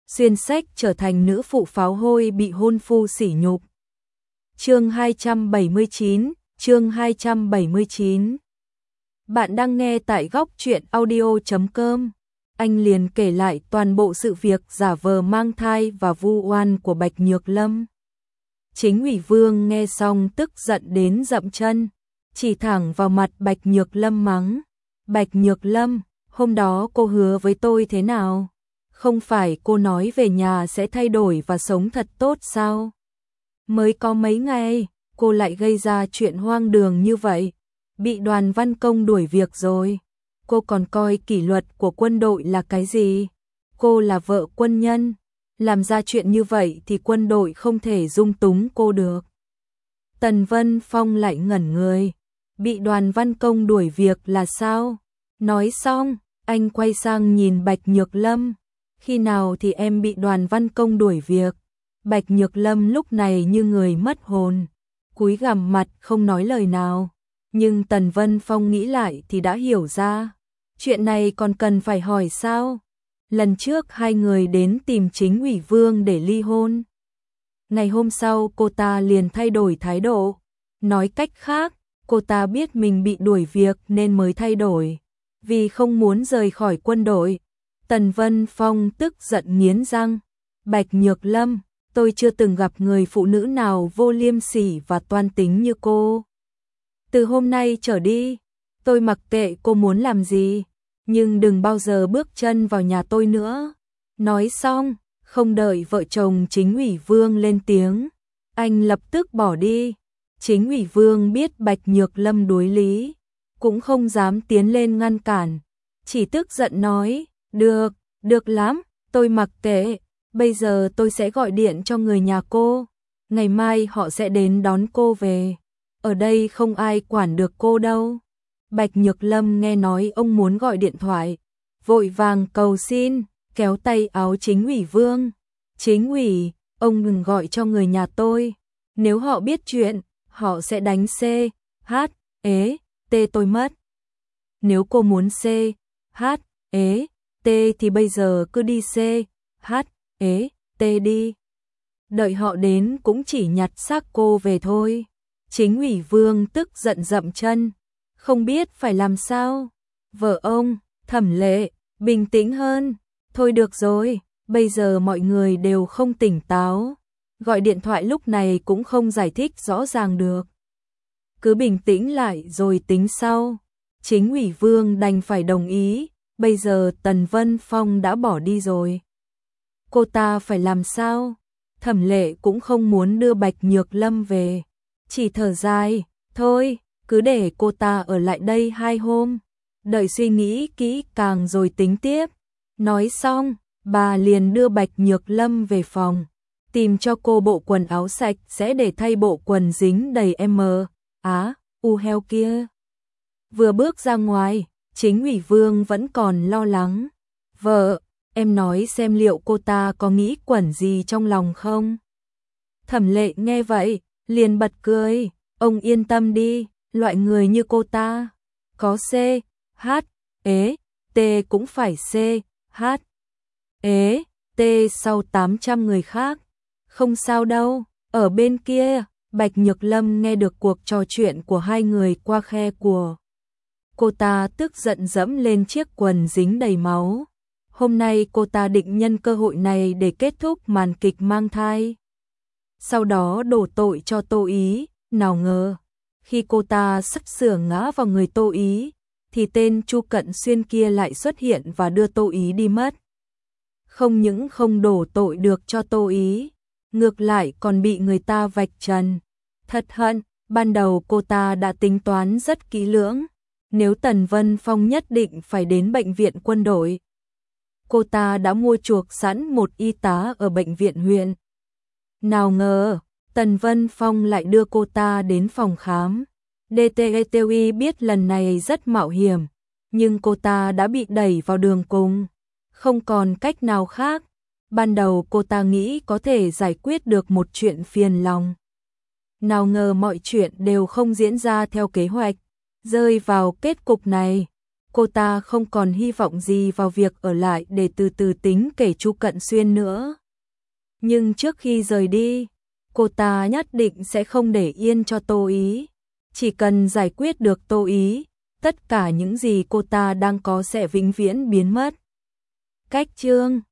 xuyên sách trở thành nữ phụ pháo hôi bị hôn phu sỉ nhục. Chương 279. Bạn đang nghe tại góc truyện audio.com. Anh liền kể lại toàn bộ sự việc giả vờ mang thai và vu oan của Bạch Nhược Lâm. Chính ủy Vương nghe xong tức giận đến dậm chân, chỉ thẳng vào mặt Bạch Nhược Lâm mắng. Bạch Nhược Lâm, hôm đó cô hứa với tôi thế nào? Không phải cô nói về nhà sẽ thay đổi và sống thật tốt sao? Mới có mấy ngày, cô lại gây ra chuyện hoang đường như vậy. Bị Đoàn Văn Công đuổi việc rồi. Cô còn coi kỷ luật của quân đội là cái gì? Cô là vợ quân nhân. Làm ra chuyện như vậy thì quân đội không thể dung túng cô được. Tần Vân Phong lại ngẩn người. Bị Đoàn Văn Công đuổi việc là sao? Nói xong, anh quay sang nhìn Bạch Nhược Lâm. Khi nào thì em bị Đoàn Văn Công đuổi việc? Bạch Nhược Lâm lúc này như người mất hồn, cúi gằm mặt không nói lời nào. Nhưng Tần Vân Phong nghĩ lại thì đã hiểu ra. Chuyện này còn cần phải hỏi sao? Lần trước hai người đến tìm chính ủy Vương để ly hôn. Ngày hôm sau cô ta liền thay đổi thái độ. Nói cách khác, cô ta biết mình bị đuổi việc nên mới thay đổi. Vì không muốn rời khỏi quân đội. Tần Vân Phong tức giận nghiến răng. Bạch Nhược Lâm, tôi chưa từng gặp người phụ nữ nào vô liêm sỉ và toan tính như cô. Từ hôm nay trở đi, tôi mặc kệ cô muốn làm gì, nhưng đừng bao giờ bước chân vào nhà tôi nữa. Nói xong, không đợi vợ chồng chính ủy Vương lên tiếng, anh lập tức bỏ đi. Chính ủy Vương biết Bạch Nhược Lâm đối lý, cũng không dám tiến lên ngăn cản, chỉ tức giận nói, được lắm, tôi mặc kệ, bây giờ tôi sẽ gọi điện cho người nhà cô, ngày mai họ sẽ đến đón cô về. Ở đây không ai quản được cô đâu. Bạch Nhược Lâm nghe nói ông muốn gọi điện thoại, vội vàng cầu xin, kéo tay áo chính ủy Vương. Chính ủy, ông đừng gọi cho người nhà tôi. Nếu họ biết chuyện, họ sẽ đánh C, H, ế, T tôi mất. Nếu cô muốn C, H, ế, T thì bây giờ cứ đi C, H, ế, T đi. Đợi họ đến cũng chỉ nhặt xác cô về thôi. Chính ủy Vương tức giận dậm chân, không biết phải làm sao. Vợ ông, Thẩm Lệ, bình tĩnh hơn. Thôi được rồi, bây giờ mọi người đều không tỉnh táo. Gọi điện thoại lúc này cũng không giải thích rõ ràng được. Cứ bình tĩnh lại rồi tính sau. Chính ủy Vương đành phải đồng ý. Bây giờ Tần Vân Phong đã bỏ đi rồi. Cô ta phải làm sao? Thẩm Lệ cũng không muốn đưa Bạch Nhược Lâm về. Chỉ thở dài, thôi, cứ để cô ta ở lại đây 2 hôm. Đợi suy nghĩ kỹ càng rồi tính tiếp. Nói xong, bà liền đưa Bạch Nhược Lâm về phòng. Tìm cho cô bộ quần áo sạch sẽ để thay bộ quần dính đầy u heo kia. Vừa bước ra ngoài, chính ủy Vương vẫn còn lo lắng. Vợ, em nói xem liệu cô ta có nghĩ quẩn gì trong lòng không? Thẩm Lệ nghe vậy, liền bật cười. Ông yên tâm đi, loại người như cô ta, có C, H, ế, T cũng phải C, H, ế, T sau 800 người khác. Không sao đâu, ở bên kia, Bạch Nhược Lâm nghe được cuộc trò chuyện của hai người qua khe của. Cô ta tức giận dẫm lên chiếc quần dính đầy máu. Hôm nay cô ta định nhân cơ hội này để kết thúc màn kịch mang thai. Sau đó đổ tội cho Tô Ý, nào ngờ. Khi cô ta sắp sửa ngã vào người Tô Ý, thì tên Chu Cận Xuyên kia lại xuất hiện và đưa Tô Ý đi mất. Không những không đổ tội được cho Tô Ý, ngược lại còn bị người ta vạch trần. Thật hận, ban đầu cô ta đã tính toán rất kỹ lưỡng. Nếu Tần Vân Phong nhất định phải đến bệnh viện quân đội, cô ta đã mua chuộc sẵn một y tá ở bệnh viện huyện. Nào ngờ, Tần Vân Phong lại đưa cô ta đến phòng khám. DTETUI biết lần này rất mạo hiểm, nhưng cô ta đã bị đẩy vào đường cùng. Không còn cách nào khác. Ban đầu cô ta nghĩ có thể giải quyết được một chuyện phiền lòng. Nào ngờ mọi chuyện đều không diễn ra theo kế hoạch. Rơi vào kết cục này, cô ta không còn hy vọng gì vào việc ở lại để từ từ tính kể Chu Cận Xuyên nữa. Nhưng trước khi rời đi, cô ta nhất định sẽ không để yên cho Tô Ý. Chỉ cần giải quyết được Tô Ý, tất cả những gì cô ta đang có sẽ vĩnh viễn biến mất. Cách chương